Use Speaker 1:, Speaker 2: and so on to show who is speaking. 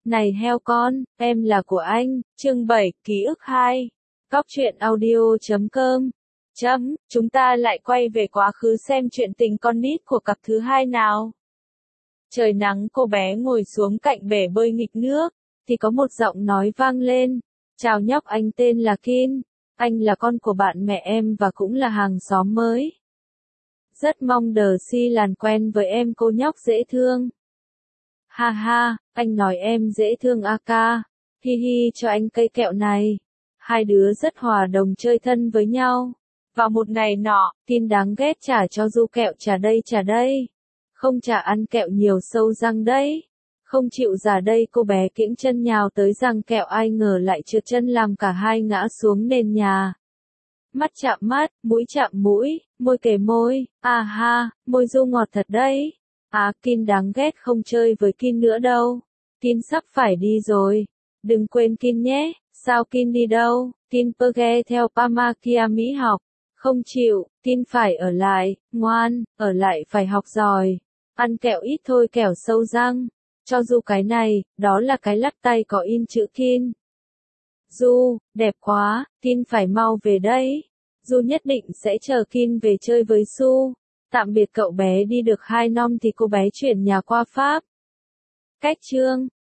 Speaker 1: Này heo con, em là của anh, chương 7, ký ức 2. Cóc truyện audio.com. Chúng ta lại quay về quá khứ xem chuyện tình con nít của cặp thứ hai nào. Trời nắng, cô bé ngồi xuống cạnh bể bơi nghịch nước, thì có một giọng nói vang lên. Chào nhóc, anh tên là Kin. Anh là con của bạn mẹ em và cũng là hàng xóm mới. Rất mong Darcy làm quen với em cô nhóc dễ thương. Ha ha, anh nói em dễ thương a ca. Hi hi, cho anh cây kẹo này. Hai đứa rất hòa đồng chơi thân với nhau. Vào một ngày nọ, Kin đáng ghét trả cho Du kẹo, trả đây. Không trả ăn kẹo nhiều sâu răng đấy. Không chịu giả đây, cô bé kiễng chân nhào tới răng kẹo, ai ngờ lại trượt chân làm cả hai ngã xuống nền nhà. Mắt chạm mắt, mũi chạm mũi, môi kề môi, à ha, môi Du ngọt thật đấy. Kin đáng ghét, không chơi với Kin nữa đâu. Kin sắp phải đi rồi. Đừng quên Kin nhé. Sao Kin đi đâu? Kin ghe theo Pamakia Mỹ học. Không chịu, Kin phải ở lại, ngoan, ở lại phải học giỏi. Ăn kẹo ít thôi, kẻo sâu răng. Cho Du cái này, đó là cái lắc tay có in chữ Kin. Du, đẹp quá, Kin phải mau về đây. Du nhất định sẽ chờ Kin về chơi với Su. Tạm biệt cậu bé. Đi được 2 năm thì cô bé chuyển nhà qua Pháp. Cách chương